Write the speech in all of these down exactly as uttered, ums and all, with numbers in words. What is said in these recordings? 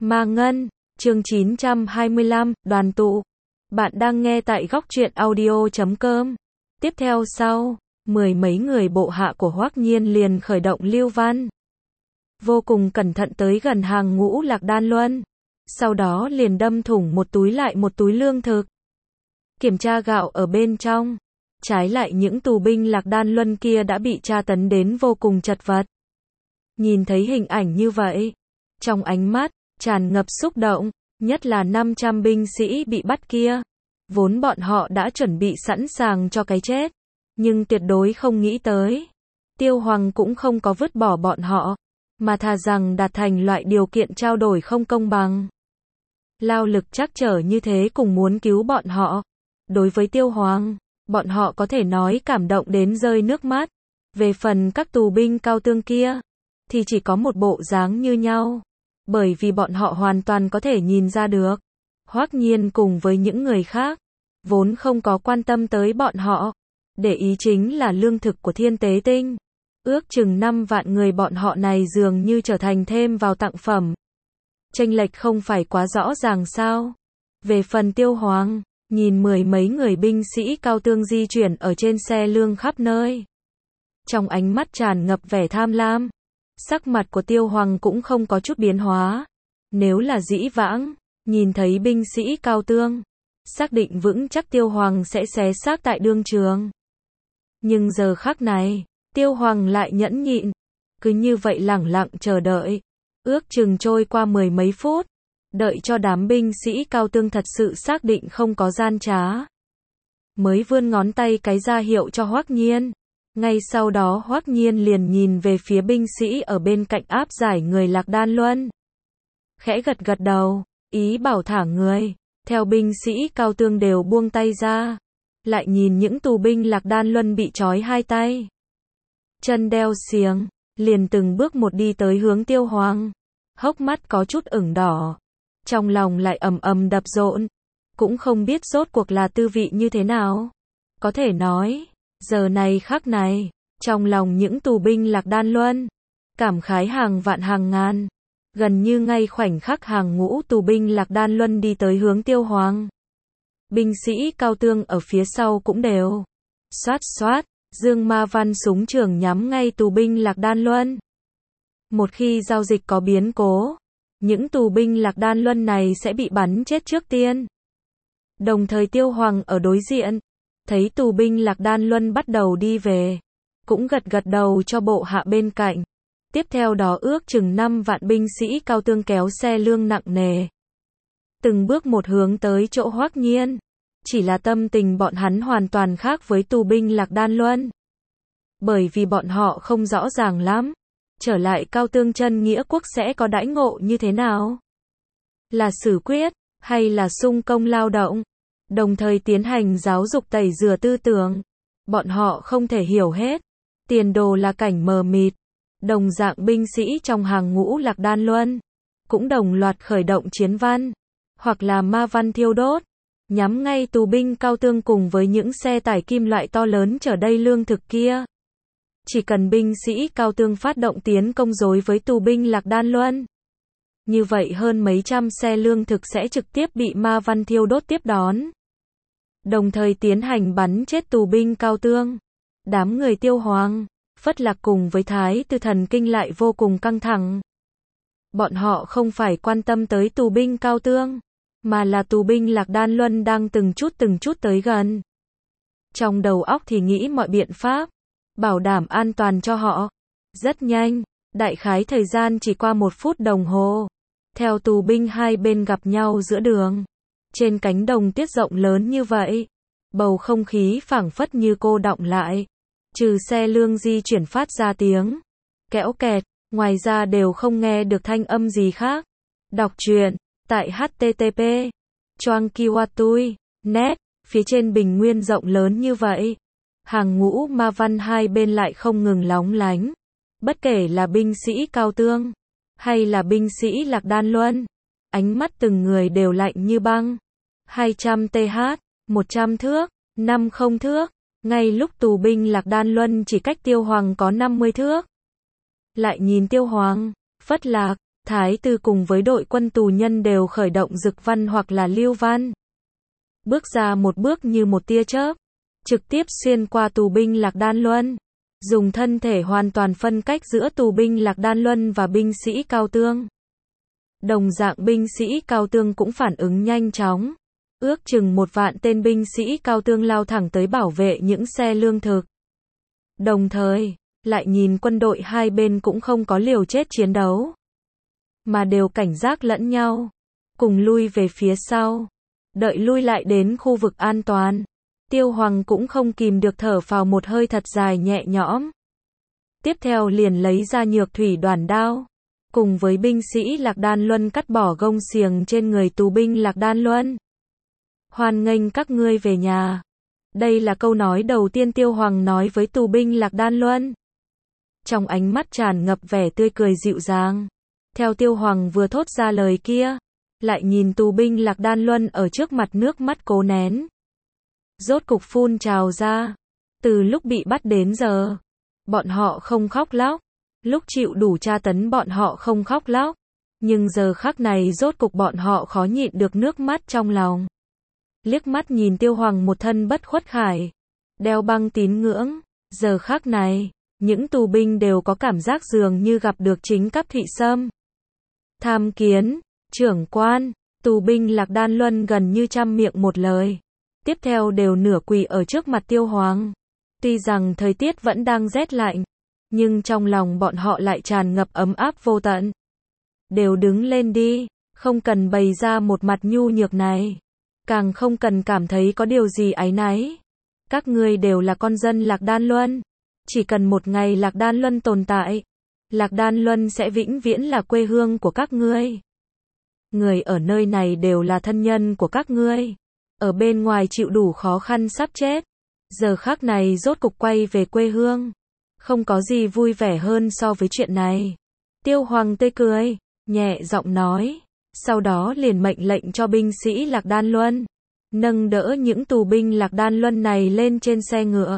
Ma Ngân, chương chín trăm hai mươi lăm, đoàn tụ. Bạn đang nghe tại góc truyện audio chấm com. Tiếp theo sau, mười mấy người bộ hạ của Hoắc Nhiên liền khởi động lưu văn. Vô cùng cẩn thận tới gần hàng ngũ Lạc Đan Luân. Sau đó liền đâm thủng một túi lại một túi lương thực. Kiểm tra gạo ở bên trong. Trái lại những tù binh Lạc Đan Luân kia đã bị tra tấn đến vô cùng chật vật. Nhìn thấy hình ảnh như vậy, trong ánh mắt tràn ngập xúc động, nhất là năm trăm binh sĩ bị bắt kia. Vốn bọn họ đã chuẩn bị sẵn sàng cho cái chết, nhưng tuyệt đối không nghĩ tới. Tiêu Hoàng cũng không có vứt bỏ bọn họ, mà thà rằng đạt thành loại điều kiện trao đổi không công bằng. Lao lực trắc trở như thế cùng muốn cứu bọn họ. Đối với Tiêu Hoàng, bọn họ có thể nói cảm động đến rơi nước mắt. Về phần các tù binh cao tương kia, thì chỉ có một bộ dáng như nhau. Bởi vì bọn họ hoàn toàn có thể nhìn ra được. Hoắc Nhiên cùng với những người khác, vốn không có quan tâm tới bọn họ. Để ý chính là lương thực của Thiên Tế Tinh. Ước chừng năm vạn người bọn họ này dường như trở thành thêm vào tặng phẩm. Chênh lệch không phải quá rõ ràng sao. Về phần Tiêu Hoàng, nhìn mười mấy người binh sĩ cao tương di chuyển ở trên xe lương khắp nơi. Trong ánh mắt tràn ngập vẻ tham lam. Sắc mặt của Tiêu Hoàng cũng không có chút biến hóa. Nếu là dĩ vãng, nhìn thấy binh sĩ cao tương, xác định vững chắc Tiêu Hoàng sẽ xé xác tại đương trường. Nhưng giờ khắc này, Tiêu Hoàng lại nhẫn nhịn, cứ như vậy lẳng lặng chờ đợi. Ước chừng trôi qua mười mấy phút, đợi cho đám binh sĩ cao tương thật sự xác định không có gian trá. Mới vươn ngón tay cái ra hiệu cho Hoắc Nhiên. Ngay sau đó Hoắc Nhiên liền nhìn về phía binh sĩ ở bên cạnh áp giải người Lạc Đan Luân. Khẽ gật gật đầu, ý bảo thả người. Theo binh sĩ cao tương đều buông tay ra. Lại nhìn những tù binh Lạc Đan Luân bị trói hai tay, chân đeo xiềng, liền từng bước một đi tới hướng Tiêu Hoàng. Hốc mắt có chút ửng đỏ, trong lòng lại ầm ầm đập rộn, cũng không biết rốt cuộc là tư vị như thế nào. Có thể nói, giờ này khắc này, trong lòng những tù binh Lạc Đan Luân, cảm khái hàng vạn hàng ngàn. Gần như ngay khoảnh khắc hàng ngũ tù binh Lạc Đan Luân đi tới hướng Tiêu Hoàng. Binh sĩ cao tương ở phía sau cũng đều xoát xoát, dương ma văn súng trường nhắm ngay tù binh Lạc Đan Luân. Một khi giao dịch có biến cố, những tù binh Lạc Đan Luân này sẽ bị bắn chết trước tiên. Đồng thời Tiêu Hoàng ở đối diện, thấy tù binh Lạc Đan Luân bắt đầu đi về, cũng gật gật đầu cho bộ hạ bên cạnh. Tiếp theo đó ước chừng năm vạn binh sĩ cao tương kéo xe lương nặng nề. Từng bước một hướng tới chỗ Hoắc Nhiên. Chỉ là tâm tình bọn hắn hoàn toàn khác với tù binh Lạc Đan Luân. Bởi vì bọn họ không rõ ràng lắm. Trở lại cao tương chân nghĩa quốc sẽ có đãi ngộ như thế nào? Là xử quyết, hay là sung công lao động? Đồng thời tiến hành giáo dục tẩy rửa tư tưởng. Bọn họ không thể hiểu hết. Tiền đồ là cảnh mờ mịt. Đồng dạng binh sĩ trong hàng ngũ Lạc Đan Luân cũng đồng loạt khởi động chiến văn, hoặc là ma văn thiêu đốt, nhắm ngay tù binh cao tương cùng với những xe tải kim loại to lớn chở đầy lương thực kia. Chỉ cần binh sĩ cao tương phát động tiến công đối với tù binh Lạc Đan Luân, như vậy hơn mấy trăm xe lương thực sẽ trực tiếp bị ma văn thiêu đốt tiếp đón. Đồng thời tiến hành bắn chết tù binh cao tương. Đám người Tiêu Hoàng, Phất Lạc cùng với Thái Tử thần kinh lại vô cùng căng thẳng. Bọn họ không phải quan tâm tới tù binh cao tương, mà là tù binh Lạc Đan Luân đang từng chút từng chút tới gần. Trong đầu óc thì nghĩ mọi biện pháp, bảo đảm an toàn cho họ. Rất nhanh, đại khái thời gian chỉ qua một phút đồng hồ. Theo tù binh hai bên gặp nhau giữa đường. Trên cánh đồng tuyết rộng lớn như vậy, bầu không khí phảng phất như cô đọng lại. Trừ xe lương di chuyển phát ra tiếng kẽo kẹt, ngoài ra đều không nghe được thanh âm gì khác. Đọc truyện tại h t t p choang kiwatui net, phía trên bình nguyên rộng lớn như vậy, hàng ngũ ma văn hai bên lại không ngừng lóng lánh. Bất kể là binh sĩ cao tương, hay là binh sĩ Lạc Đan Luân, ánh mắt từng người đều lạnh như băng. hai trăm th, một trăm thước, năm mươi thước. Ngay lúc tù binh Lạc Đan Luân chỉ cách Tiêu Hoàng có năm mươi thước. Lại nhìn Tiêu Hoàng, Phất Lạc, Thái tử cùng với đội quân tù nhân đều khởi động dực văn hoặc là lưu văn. Bước ra một bước như một tia chớp, trực tiếp xuyên qua tù binh Lạc Đan Luân, dùng thân thể hoàn toàn phân cách giữa tù binh Lạc Đan Luân và binh sĩ Cao Tương. Đồng dạng binh sĩ Cao Tương cũng phản ứng nhanh chóng, ước chừng một vạn tên binh sĩ Cao Tương lao thẳng tới bảo vệ những xe lương thực. Đồng thời, lại nhìn quân đội hai bên cũng không có liều chết chiến đấu, mà đều cảnh giác lẫn nhau, cùng lui về phía sau. Đợi lui lại đến khu vực an toàn, Tiêu Hoàng cũng không kìm được thở phào một hơi thật dài nhẹ nhõm. Tiếp theo liền lấy ra nhược thủy đoản đao, cùng với binh sĩ Lạc Đan Luân cắt bỏ gông xiềng trên người tù binh Lạc Đan Luân. Hoan nghênh các ngươi về nhà. Đây là câu nói đầu tiên Tiêu Hoàng nói với tù binh Lạc Đan Luân. Trong ánh mắt tràn ngập vẻ tươi cười dịu dàng. Theo Tiêu Hoàng vừa thốt ra lời kia, lại nhìn tù binh Lạc Đan Luân ở trước mặt nước mắt cố nén. Rốt cục phun trào ra. Từ lúc bị bắt đến giờ, bọn họ không khóc lóc. Lúc chịu đủ tra tấn bọn họ không khóc lóc. Nhưng giờ khắc này rốt cục bọn họ khó nhịn được nước mắt trong lòng. Liếc mắt nhìn Tiêu Hoàng một thân bất khuất khải, đeo băng tín ngưỡng. Giờ khắc này, những tù binh đều có cảm giác dường như gặp được chính cấp thị sâm. Tham kiến, trưởng quan, tù binh Lạc Đan Luân gần như trăm miệng một lời. Tiếp theo đều nửa quỳ ở trước mặt Tiêu Hoàng. Tuy rằng thời tiết vẫn đang rét lạnh, nhưng trong lòng bọn họ lại tràn ngập ấm áp vô tận. Đều đứng lên đi, không cần bày ra một mặt nhu nhược này. Càng không cần cảm thấy có điều gì áy náy. Các ngươi đều là con dân Lạc Đan Luân. Chỉ cần một ngày Lạc Đan Luân tồn tại, Lạc Đan Luân sẽ vĩnh viễn là quê hương của các ngươi. Người ở nơi này đều là thân nhân của các ngươi. Ở bên ngoài chịu đủ khó khăn sắp chết. Giờ khắc này rốt cục quay về quê hương. Không có gì vui vẻ hơn so với chuyện này. Tiêu Hoàng tươi cười, nhẹ giọng nói. Sau đó liền mệnh lệnh cho binh sĩ Lạc Đan Luân nâng đỡ những tù binh Lạc Đan Luân này lên trên xe ngựa.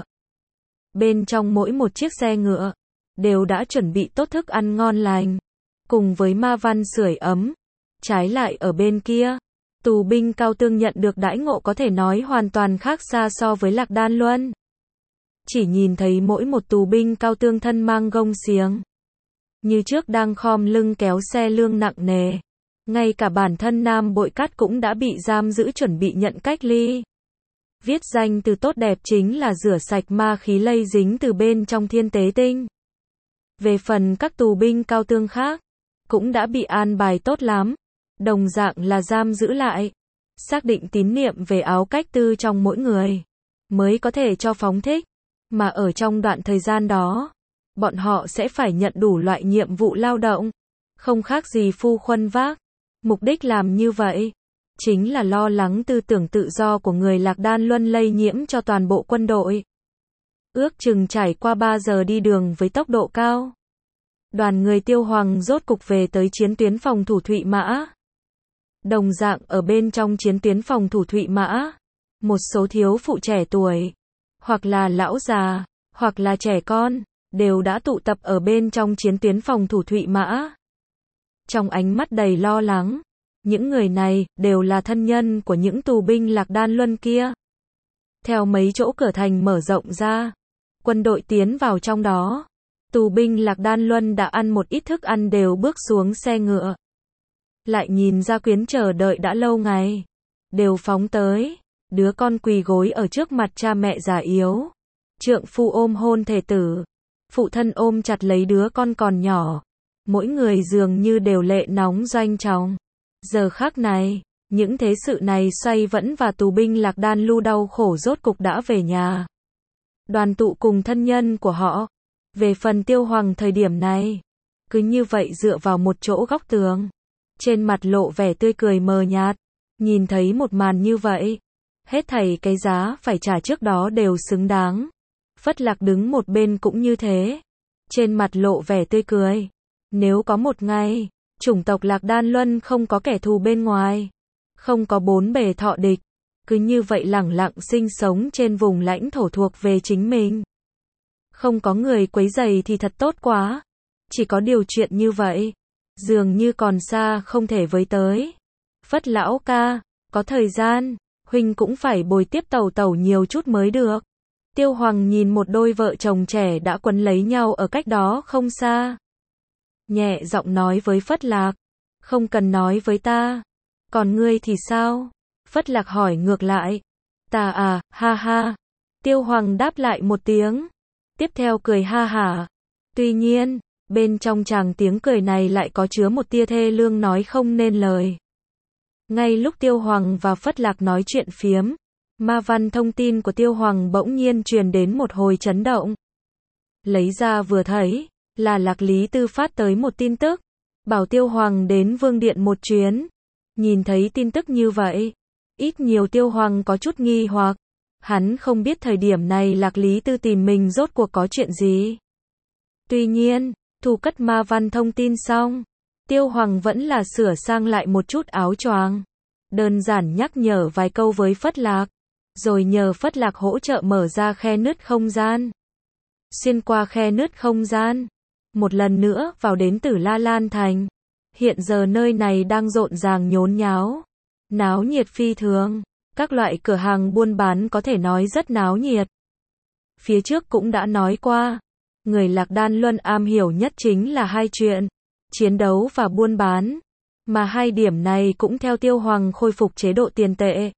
Bên trong mỗi một chiếc xe ngựa đều đã chuẩn bị tốt thức ăn ngon lành, cùng với ma văn sưởi ấm. Trái lại ở bên kia, tù binh Cao Tương nhận được đãi ngộ có thể nói hoàn toàn khác xa so với Lạc Đan Luân. Chỉ nhìn thấy mỗi một tù binh Cao Tương thân mang gông xiềng, như trước đang khom lưng kéo xe lương nặng nề. Ngay cả bản thân Nam Bội Cát cũng đã bị giam giữ chuẩn bị nhận cách ly. Viết danh từ tốt đẹp chính là rửa sạch ma khí lây dính từ bên trong thiên tế tinh. Về phần các tù binh Cao Tương khác, cũng đã bị an bài tốt lắm. Đồng dạng là giam giữ lại, xác định tín niệm về áo cách tư trong mỗi người, mới có thể cho phóng thích. Mà ở trong đoạn thời gian đó, bọn họ sẽ phải nhận đủ loại nhiệm vụ lao động, không khác gì phu khuân vác. Mục đích làm như vậy, chính là lo lắng tư tưởng tự do của người Lạc Đan Luân lây nhiễm cho toàn bộ quân đội. Ước chừng trải qua ba giờ đi đường với tốc độ cao, đoàn người Tiêu Hoàng rốt cục về tới chiến tuyến phòng thủ Thụy Mã. Đồng dạng ở bên trong chiến tuyến phòng thủ Thụy Mã, một số thiếu phụ trẻ tuổi, hoặc là lão già, hoặc là trẻ con, đều đã tụ tập ở bên trong chiến tuyến phòng thủ Thụy Mã. Trong ánh mắt đầy lo lắng, những người này đều là thân nhân của những tù binh Lạc Đan Luân kia. Theo mấy chỗ cửa thành mở rộng ra, quân đội tiến vào trong đó. Tù binh Lạc Đan Luân đã ăn một ít thức ăn đều bước xuống xe ngựa. Lại nhìn Gia Quyến chờ đợi đã lâu ngày, đều phóng tới. Đứa con quỳ gối ở trước mặt cha mẹ già yếu. Trượng phu ôm hôn thể tử, phụ thân ôm chặt lấy đứa con còn nhỏ. Mỗi người dường như đều lệ nóng doanh trọng. Giờ khắc này, những thế sự này xoay vẫn và tù binh Lạc Đan Lu đau khổ rốt cục đã về nhà. Đoàn tụ cùng thân nhân của họ. Về phần Tiêu Hoàng thời điểm này, cứ như vậy dựa vào một chỗ góc tường, trên mặt lộ vẻ tươi cười mờ nhạt. Nhìn thấy một màn như vậy, hết thảy cái giá phải trả trước đó đều xứng đáng. Phất Lạc đứng một bên cũng như thế, trên mặt lộ vẻ tươi cười. Nếu có một ngày, chủng tộc Lạc Đan Luân không có kẻ thù bên ngoài, không có bốn bề thọ địch, cứ như vậy lẳng lặng sinh sống trên vùng lãnh thổ thuộc về chính mình. Không có người quấy rầy thì thật tốt quá. Chỉ có điều chuyện như vậy, dường như còn xa không thể với tới. Phất lão ca, có thời gian, huynh cũng phải bồi tiếp Tẩu Tẩu nhiều chút mới được. Tiêu Hoàng nhìn một đôi vợ chồng trẻ đã quấn lấy nhau ở cách đó không xa. Nhẹ giọng nói với Phất Lạc, không cần nói với ta. Còn ngươi thì sao? Phất Lạc hỏi ngược lại. Ta à, ha ha. Tiêu Hoàng đáp lại một tiếng. Tiếp theo cười ha hả. Tuy nhiên, bên trong chàng tiếng cười này lại có chứa một tia thê lương nói không nên lời. Ngay lúc Tiêu Hoàng và Phất Lạc nói chuyện phiếm, ma văn thông tin của Tiêu Hoàng bỗng nhiên truyền đến một hồi chấn động. Lấy ra vừa thấy, là Lạc Lý Tư phát tới một tin tức, bảo Tiêu Hoàng đến Vương Điện một chuyến. Nhìn thấy tin tức như vậy, ít nhiều Tiêu Hoàng có chút nghi hoặc. Hắn không biết thời điểm này Lạc Lý Tư tìm mình rốt cuộc có chuyện gì. Tuy nhiên, thu cất ma văn thông tin xong, Tiêu Hoàng vẫn là sửa sang lại một chút áo choàng. Đơn giản nhắc nhở vài câu với Phất Lạc, rồi nhờ Phất Lạc hỗ trợ mở ra khe nứt không gian. Xuyên qua khe nứt không gian, một lần nữa vào đến Tử La Lan Thành. Hiện giờ nơi này đang rộn ràng nhốn nháo, náo nhiệt phi thường, các loại cửa hàng buôn bán có thể nói rất náo nhiệt. Phía trước cũng đã nói qua, người Lạc Đan Luân am hiểu nhất chính là hai chuyện, chiến đấu và buôn bán, mà hai điểm này cũng theo Tiêu Hoàng khôi phục chế độ tiền tệ.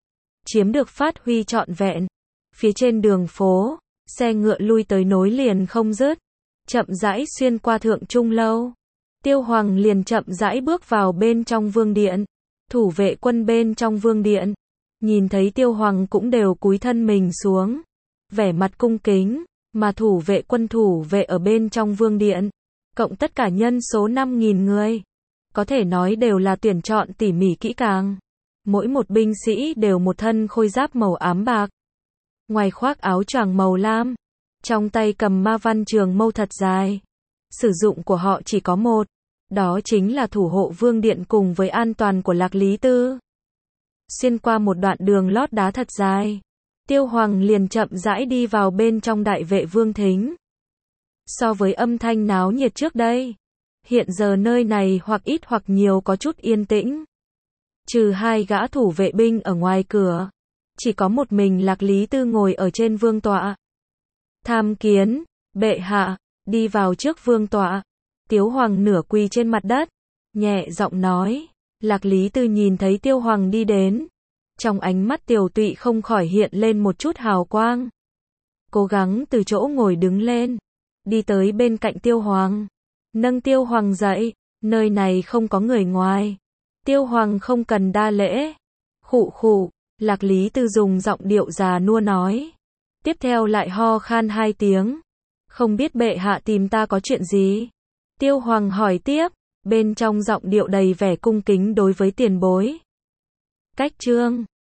Chiếm được phát huy trọn vẹn. Phía trên đường phố, xe ngựa lui tới nối liền không dứt, chậm rãi xuyên qua Thượng Trung Lâu. Tiêu Hoàng liền chậm rãi bước vào bên trong vương điện. Thủ vệ quân bên trong vương điện, nhìn thấy Tiêu Hoàng cũng đều cúi thân mình xuống, vẻ mặt cung kính, mà thủ vệ quân thủ vệ ở bên trong vương điện, cộng tất cả nhân số năm nghìn người, có thể nói đều là tuyển chọn tỉ mỉ kỹ càng. Mỗi một binh sĩ đều một thân khôi giáp màu ám bạc, ngoài khoác áo choàng màu lam, trong tay cầm ma văn trường mâu thật dài. Sử dụng của họ chỉ có một, đó chính là thủ hộ vương điện cùng với an toàn của Lạc Lý Tư. Xuyên qua một đoạn đường lót đá thật dài, Tiêu Hoàng liền chậm rãi đi vào bên trong đại vệ vương thính. So với âm thanh náo nhiệt trước đây, hiện giờ nơi này hoặc ít hoặc nhiều có chút yên tĩnh. Trừ hai gã thủ vệ binh ở ngoài cửa, chỉ có một mình Lạc Lý Tư ngồi ở trên vương tọa. Tham kiến, bệ hạ, đi vào trước vương tọa. Tiêu Hoàng nửa quỳ trên mặt đất, nhẹ giọng nói. Lạc Lý Tư nhìn thấy Tiêu Hoàng đi đến, trong ánh mắt tiều tụy không khỏi hiện lên một chút hào quang. Cố gắng từ chỗ ngồi đứng lên, đi tới bên cạnh Tiêu Hoàng, nâng Tiêu Hoàng dậy, nơi này không có người ngoài. Tiêu Hoàng không cần đa lễ. Khụ khụ, Lạc Lý Tư dùng giọng điệu già nua nói. Tiếp theo lại ho khan hai tiếng. Không biết bệ hạ tìm ta có chuyện gì? Tiêu Hoàng hỏi tiếp, bên trong giọng điệu đầy vẻ cung kính đối với tiền bối. Cách chương